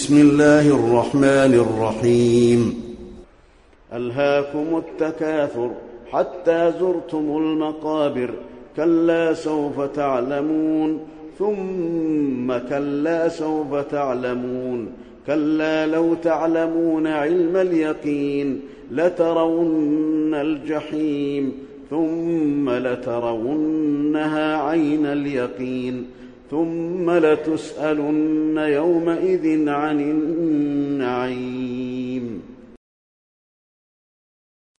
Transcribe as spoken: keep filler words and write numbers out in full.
بسم الله الرحمن الرحيم ألهاكم التكاثر حتى زرتم المقابر كلا سوف تعلمون ثم كلا سوف تعلمون كلا لو تعلمون علم اليقين لترون الجحيم ثم لترونها عين اليقين ثم لتسألن يومئذ عن النعيم